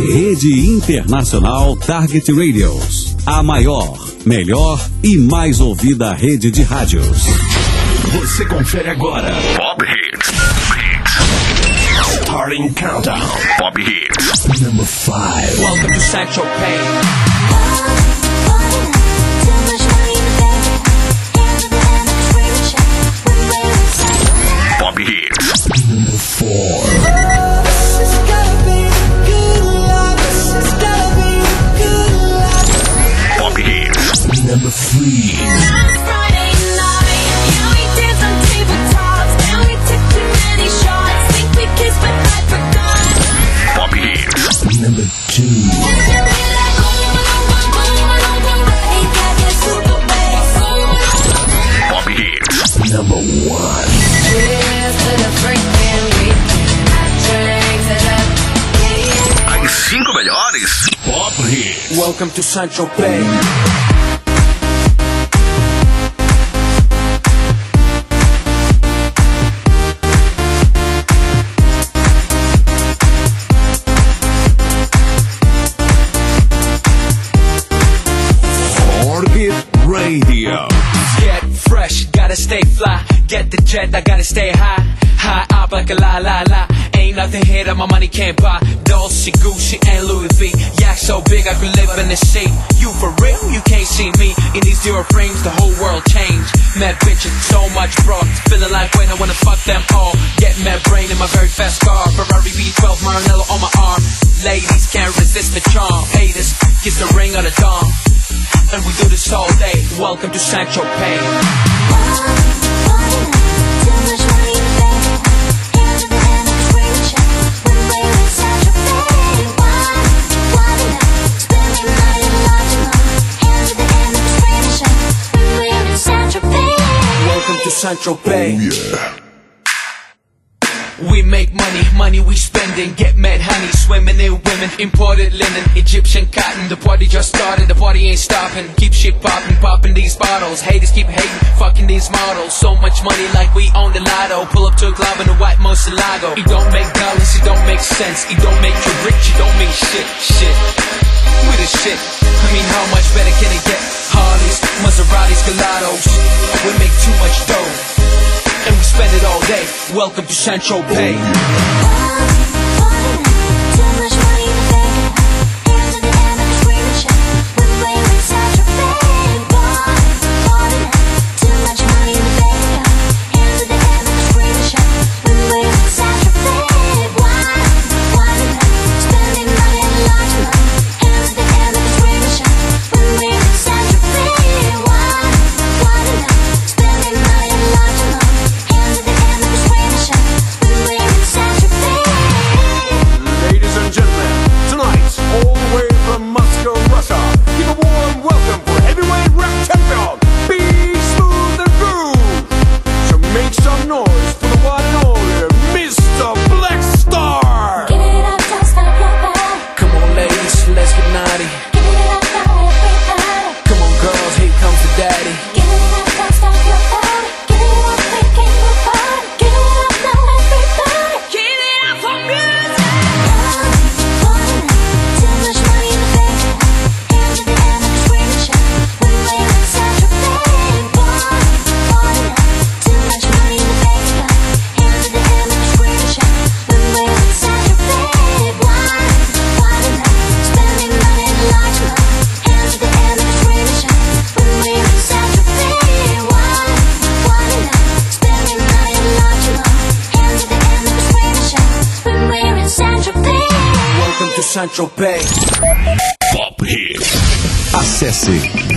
Rede Internacional Target Radios. A maior, melhor e mais ouvida rede de rádios. Você confere agora Pop Hits. Starting Countdown. Pop Hits. Number 5. Welcome to Sancho Pay. Pop Hits. Number 4. Pop Hits. Number 3. Pop Hits. Number 2. Pop Hits. Number 1. As 5 melhores Pop Hits. Welcome to Sancho Pay. Radio. Get fresh, gotta stay fly. Get the jet, I gotta stay high. High up like a la la la. Ain't nothing here that my money can't buy. Dolce, Gucci, and Louis V. Yak so big I could live in the sea. You for real? You can't see me. In these zero frames, the whole world changed. Mad bitches, so much broad. Feeling like when I wanna fuck them all. Get mad brain in my very fast car. Ferrari V12, Maranello on my arm. Ladies can't resist the charm. Haters, kiss the ring of the dawn. And we do this all day. Welcome to Sancho Pay. Welcome to Sancho Pay. Oh yeah. We make money, money we spending. Get mad honey, swimming in women. Imported linen, Egyptian cotton. The party just started, the party ain't stopping. Keep shit popping, popping these bottles. Haters keep hating, fucking these models. So much money like we own the lotto. Pull up to a club in a white Murcielago. It don't make dollars, it don't make sense. It don't make you rich, it don't mean shit, shit. We the shit, I mean how much better can it get? Harleys, Maseratis, Gelatos. We make too much dough and we spend it all day. Welcome to Sancho Pay. Sancho Pay. Pop Hits. Acesse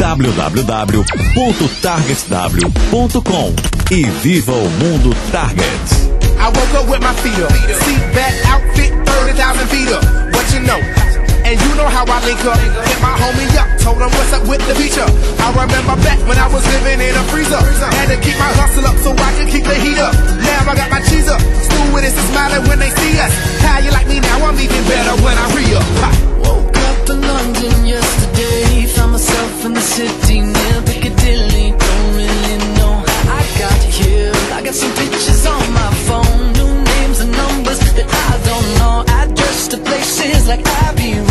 www.targetsw.com e viva o mundo Target. I woke up with my feet up, seat back, outfit, 30,000 feet up. What you know? And you know how I link up. Hit my homie up, told him what's up with the feature. I remember back when I was living in a freezer. Had to keep my hustle up so I could keep the heat up. Now I got my cheese up. Stewardess is smiling when they see us. How you like me now? I'm even better when I re-up. Woke up in London yesterday. Found myself in the city near Piccadilly. Don't really know how I got here. I got some pictures on my phone. New names and numbers that I don't know. Address to places like Abbey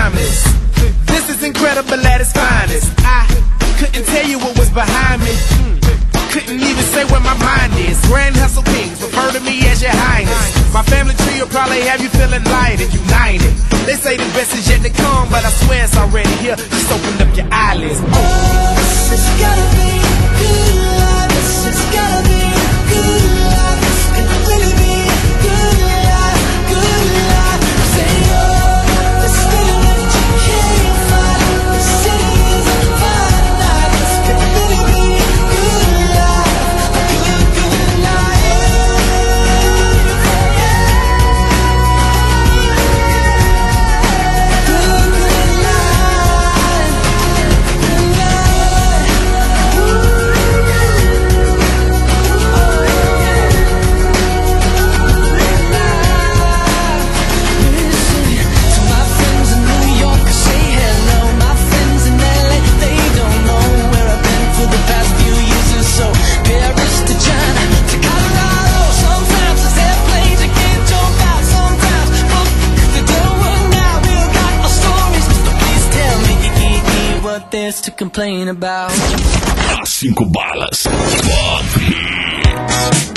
timeless. This is incredible at its finest. I couldn't tell you what was behind me. Couldn't even say where my mind is. Grand Hustle Kings, refer to me as your highness. My family tree will probably have you feeling light and united. They say the best is yet to come, but I swear it's already here. Just open up your eyelids. Oh, this has gotta be good life. This has gotta be good life. This can really be good life, good life. Say oh, this feeling that you can't fight. The city is on fire tonight. This can really be good life, good, good life. There's to complain about. As 5 balas. Pop Hits.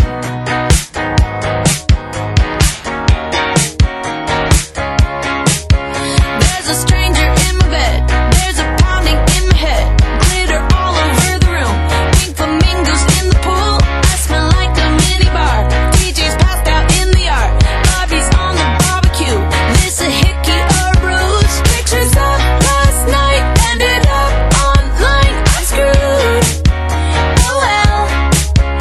There's a stranger in my bed. There's a pounding in my head. Glitter all over the room. Pink flamingos in the pool. I smell like a mini bar. DJ's passed out in the yard. Bobby's on the barbecue. This a hickey or a bruise. Pictures of last night ended up online. I'm screwed. Oh well.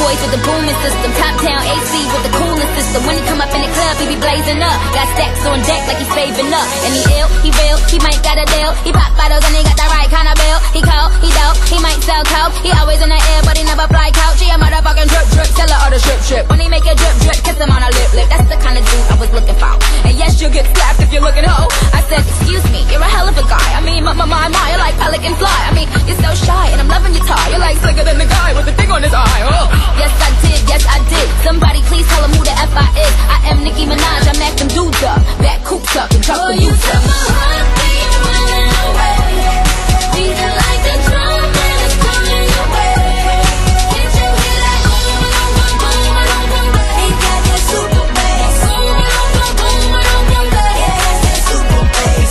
boys with the booming system. Top down AC with the cooling system. When he come up in the club, he be blazing up. Got stacks on deck like he's saving up. And he ill, he real, he might got a deal. He pop bottles and he got the right kind of bill. He cold, he dope, he might sell coke. He always in the air, but he never fly couch. He a motherfucking drip drip, seller or the strip strip. When he make a drip drip, kiss him on a lip lip. That's the kind of dude I was looking for. And yes, you'll get slapped if you're looking hoe. I said, excuse me, you're a hell of a guy. I mean, my, you're like pelican fly. I mean, you're so shy, and I'm loving your tie. You're like slicker than the guy with the thing on his eye. Oh. Yes, I did. Somebody please tell him who the F I is. I am Nicki Minaj, I'm at them dudes up. Back coops up and truck the youth up. My heart beat running away. Beating like the drum and it's coming your way. Can't you hear that? Boom, boom, boom, boom, boom, boom. He got that super bass. Boom, boom, boom, boom, boom, boom. Yeah, that's that super bass.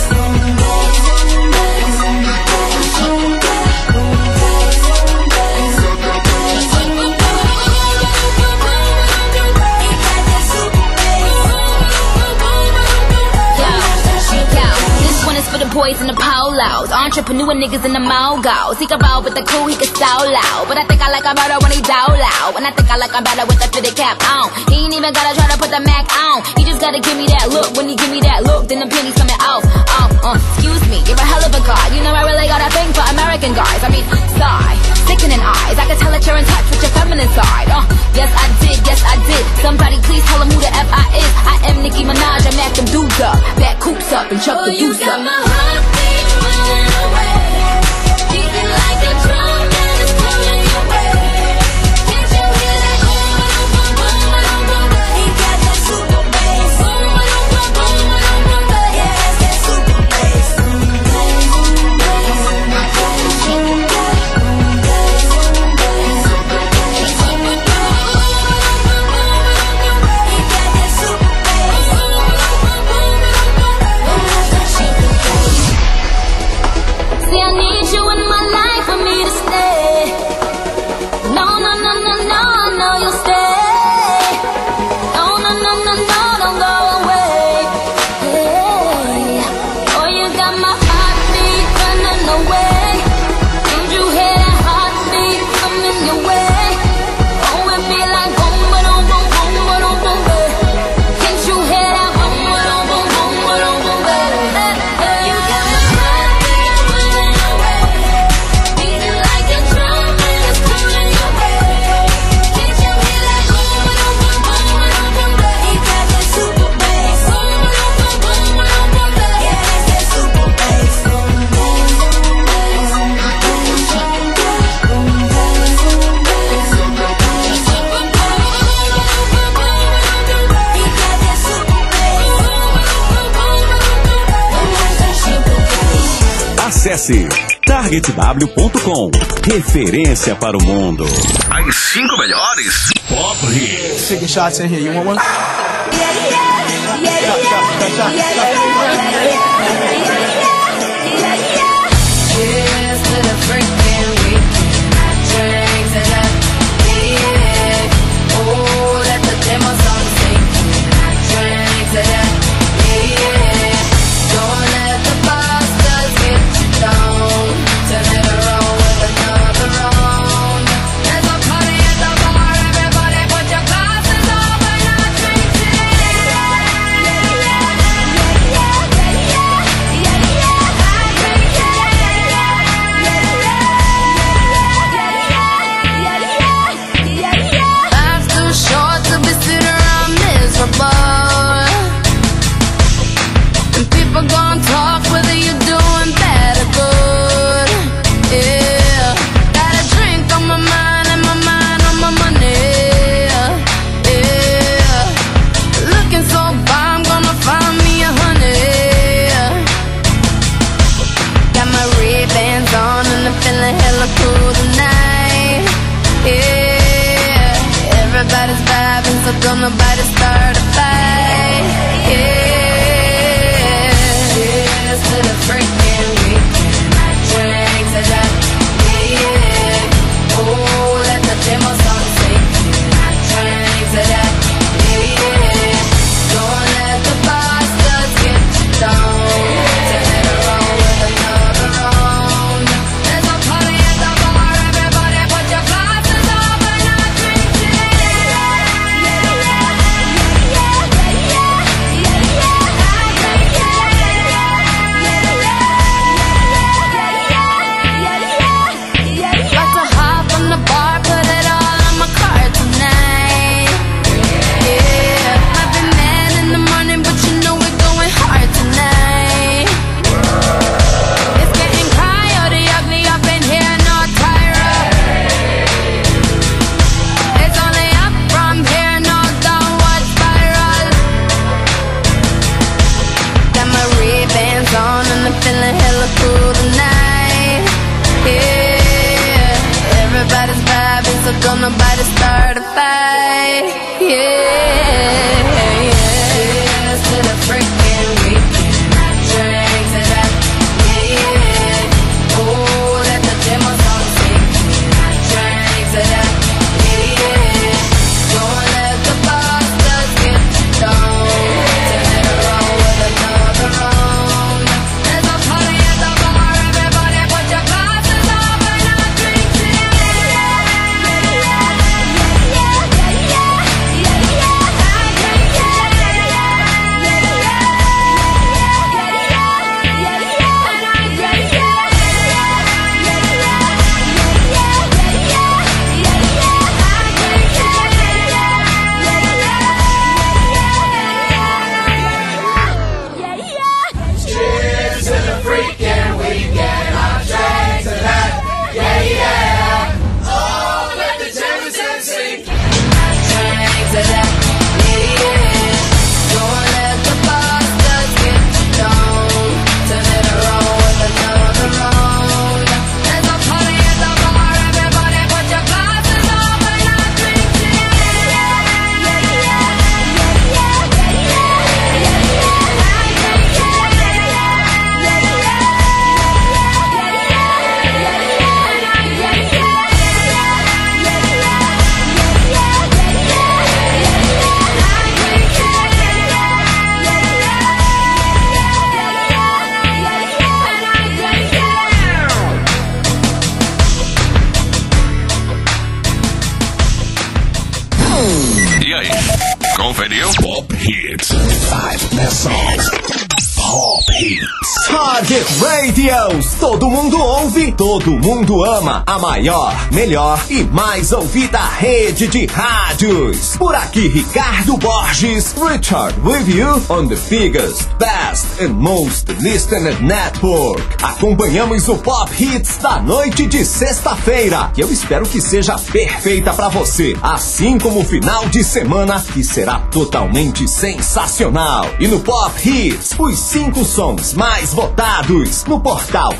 For the boys in the polos, entrepreneur niggas in the mogos. He can roll with the cool, he can style loud. But I think I like him better when he down loud. And I think I like him better with the fitted cap on. He ain't even gotta try to put the Mac on. He just gotta give me that look. When he give me that look, then the pennies coming off. Excuse me, you're a hell of a guy. You know I really got a thing for American guys. I mean, sigh, sickening eyes. I can tell that you're in touch with your feminine side. Yes I did. Somebody please tell him who the F I is. I am Nicki Minaj, I'm at them dudes up. Back coops up and chuck the youth up. My heart beat running away. Beating like a drum and it's coming your way. Can't you hear that? Boom, boom, boom, boom, boom, boom. He got that super bass. Boom, boom, boom, boom, boom, boom, boom. Yeah, that's that super bass. Acesse targetw.com. Referência para o mundo. As 5 melhores Pop Hits. Taking shots in here. You want one? Cheers to the freaking weekend. Drinks and a yeah. Oh, let the demo song sing. Drinks and a yeah. Don't let the bastards get you down. Turn it around with another round. There's a party at the bar. Everybody put your glasses up and I drink it. Yeah, yeah, yeah, yeah, yeah, yeah. so don't nobody start a fight. Yeah. Cheers to the freaking weekend. I drink to that. Yeah. Oh, let the demos on sing. I drink to that. Yeah. Don't let the bastards get you down. Turn it around with another round. There's a party at the bar. Everybody put your glasses up and I drink to Cheers to the freaking weekend. I drank to that. Yeah, yeah. Oh, let the Jameson sink. I drank to that. Yeah, yeah. Don't let the bastards get you down. Turn it around with another round. There's a party at the bar. Everybody put your glasses up and I drink to E aí, conferiu? Pop Hits. 5 best songs. Pop Hits. Target Radios, todo mundo ouve, todo mundo ama. A maior, melhor e mais ouvida rede de rádios. Por aqui, Ricardo Borges, Richard with you on the biggest, best and most listened network. Acompanhamos o Pop Hits da noite de sexta-feira, que eu espero que seja perfeita pra você, assim como o final de semana, que será totalmente sensacional. E no Pop Hits, os 5 sons mais votados no portal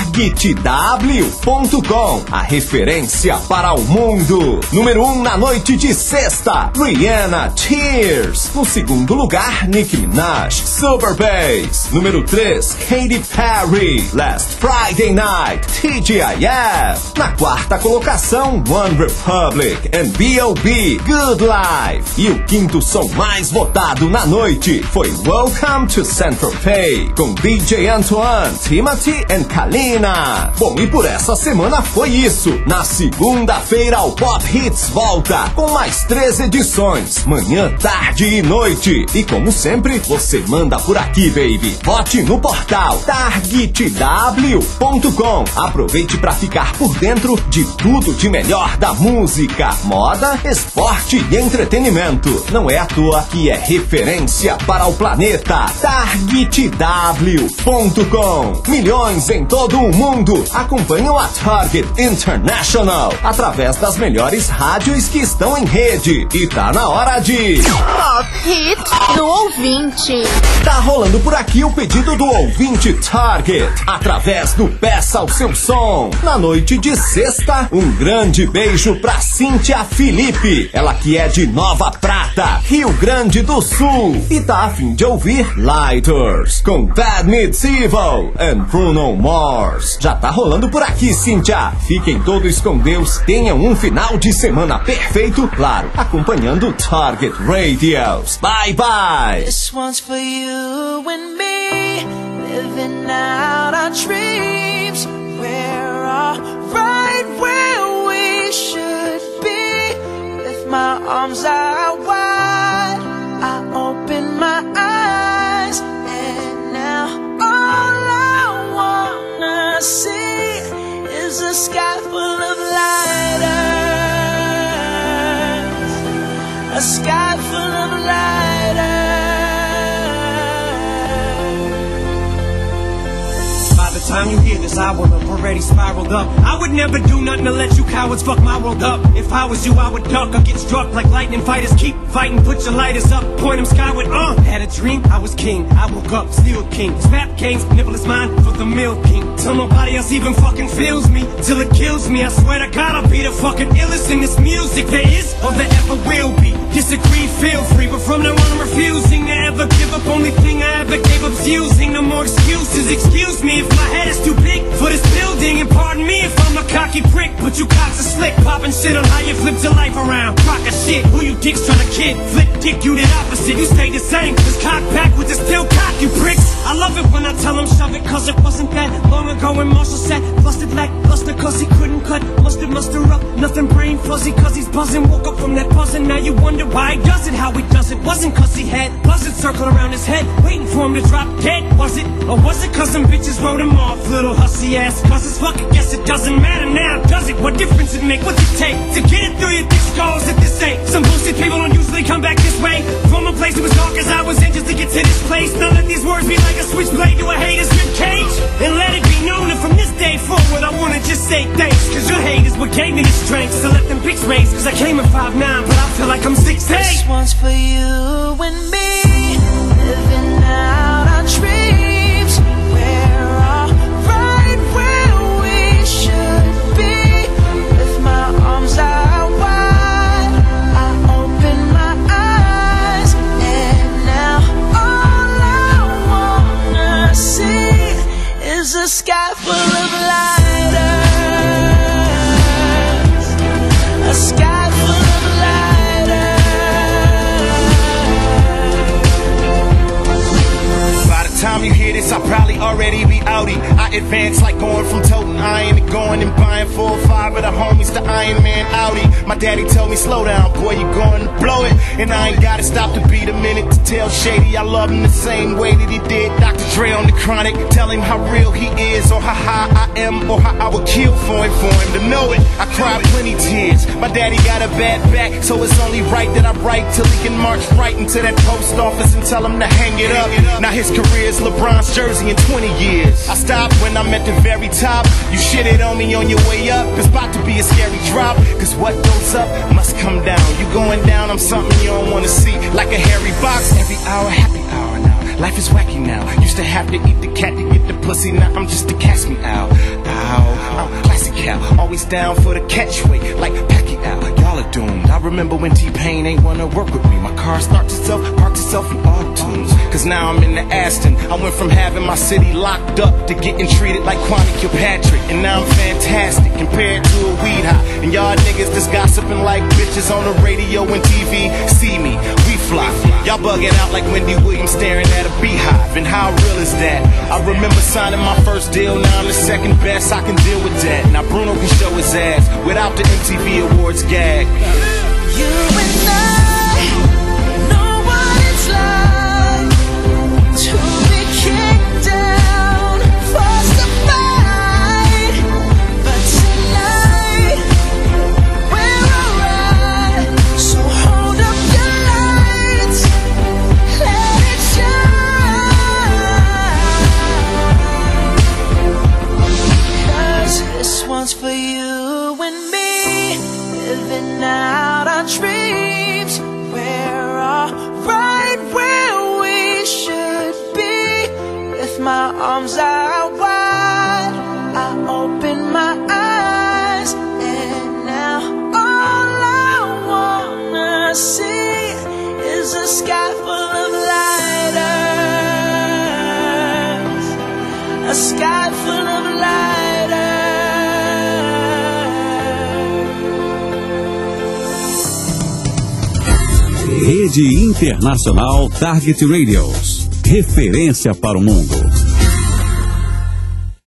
targetw.com, a referência para o mundo. Número 1 na noite de sexta, Rihanna, Tears. No segundo lugar, Nicki Minaj, Super Bass. Número 3, Katy Perry, Last Friday Night, TGIF. Na quarta colocação, One Republic and B.O.B, Good Life. E o quinto som mais votado na noite foi Welcome to Saint-Tropez, com DJ Antoine, Timothy and Kalina. Bom, e por essa semana foi isso. Na segunda-feira o Pop Hits volta com mais 3 edições, manhã, tarde e noite. E como sempre, você manda por aqui, baby. Vote no portal targetw.com. Aproveite para ficar por dentro de tudo de melhor da música, moda, esporte e entretenimento. Não é à toa que é referência para o planeta. targetw.com. Milhões em todo o mundo acompanham a Target International através das melhores rádios que estão em rede. E tá na hora de Pop Hits do ouvinte. Tá rolando por aqui o pedido do ouvinte Target através do Peça o Seu Som. Na noite de sexta, um grande beijo pra Cíntia Felipe, ela que é de Nova Prata, Rio Grande do Sul, e tá a fim de ouvir Lighters com Bad Meets Evil and Bruno Mars. Já tá rolando por aqui, Cíntia. Fiquem todos com Deus, tenham um final de semana perfeito, claro, acompanhando Target Radios. Bye bye. This one's for you and me, living out our dreams. We're all right where we should be. With my arms out wide, I open my eyes, and now all I wanna see is a sky full of lighters, a sky full of lighters. By the time you hear this, I will have already spiraled up. I would never do nothing to let you cowards fuck my world up. If I was you, I would duck or get struck like lightning fighters. Keep fighting, put your lighters up, point them skyward, Had a dream, I was king. I woke up, still king. Snap games, nibble is mine for the milking. Till nobody else even fucking feels me, till it kills me. I swear to God, I'll be the fucking illest in this music there is or there ever will be. Disagree, feel free, but from now on I'm refusing to ever give up. Only thing I ever gave up's using. No more excuses. Excuse me if my head is too big for this building, and pardon me if I'm a cocky prick, but you cocks are slick, popping shit on how you flipped your life around. Crock of shit, who you dicks trying to kid? Flip dick, you did opposite. You stay the same, just cock backwards and still cock, you pricks. I love it when I tell them shove it, cause it wasn't that long ago when Marshall said busted lackluster cause he couldn't cut mustard muster up. Nothing brain fuzzy cause he's buzzing. Woke up from that buzzing, now you wonder why he does it, how he does it. Wasn't cause he had buzzards circling around his head waiting for him to drop dead, was it? Or was it cause some bitches wrote him off? Little hussy ass cause fuck it, guess it doesn't matter now, does it? What difference it make? What's it take to get it through your thick skulls if this ain't some bullshit? People don't usually come back this way from a place that was dark as I was in just to get to this place. Now let these words be like a switchblade to a hater's ribcage, and let it be known that from this day forward I wanna just say thanks, cause your hate is what gave me the strength to let them pics raise. Cause I came at 5'9", but I feel like I'm 6'8". This one's for you and me, living out our dreams. We're all right where we should be. With my arms out wide, I open my eyes, and now all I wanna see is a sky full of lighters. A sky full of lighters. By the time you hear this, I'll probably already be outie. I advance like going from toting iron to going and buying 4 or 5 of the homies to Iron Man Audi. My daddy told me, slow down, boy, you going to blow it. And I ain't gotta stop to beat a minute to tell Shady I love him the same way that he did Dr. Dre on the Chronic. Tell him how real he is, or how high I am, or how I would kill for him to know it. I cried plenty tears. My daddy got a bad back, so it's only right that I write till he can march right into that post office and tell him to hang it up. Now his career is LeBron's jersey in 20 years. I stopped when I'm at the very top. You shitted on me on your way up. It's about to be a scary drop, cause what goes up must come down. You going down, I'm something you don't wanna see, like a hairy box. Every hour, happy hour now. Life is wacky now. Used to have to eat the cat to get the pussy, now I'm just a cast me out. Ow, I'm classic Cal, always down for the catchweight, like Pacquiao. Y'all are doomed. I remember when T-Pain ain't wanna work with me. My car starts itself, parks itself in auto-tunes. Cause now I'm in the Aston. I went from having my city locked up to getting treated like Kwame Kilpatrick. And now I'm fantastic compared to a weed high. And y'all niggas just gossiping like bitches on the radio and TV. See me, we fly. Y'all bugging out like Wendy Williams staring at a beehive. And how real is that? I remember signing my first deal, now I'm the second best. I can deal with that. Now Bruno can show his ass without the MTV Awards gag. You and I know what it's like to be kicked down, forced to fight. But tonight we're alright. So hold up your lights, let it shine. 'Cause this one's for you and me, living out our dreams. We're all right where we should be. With my arms out wide, I open my eyes, and now all I wanna see is a sky full of lighters. A sky full of lighters. Rede Internacional Target Radios. Referência para o mundo.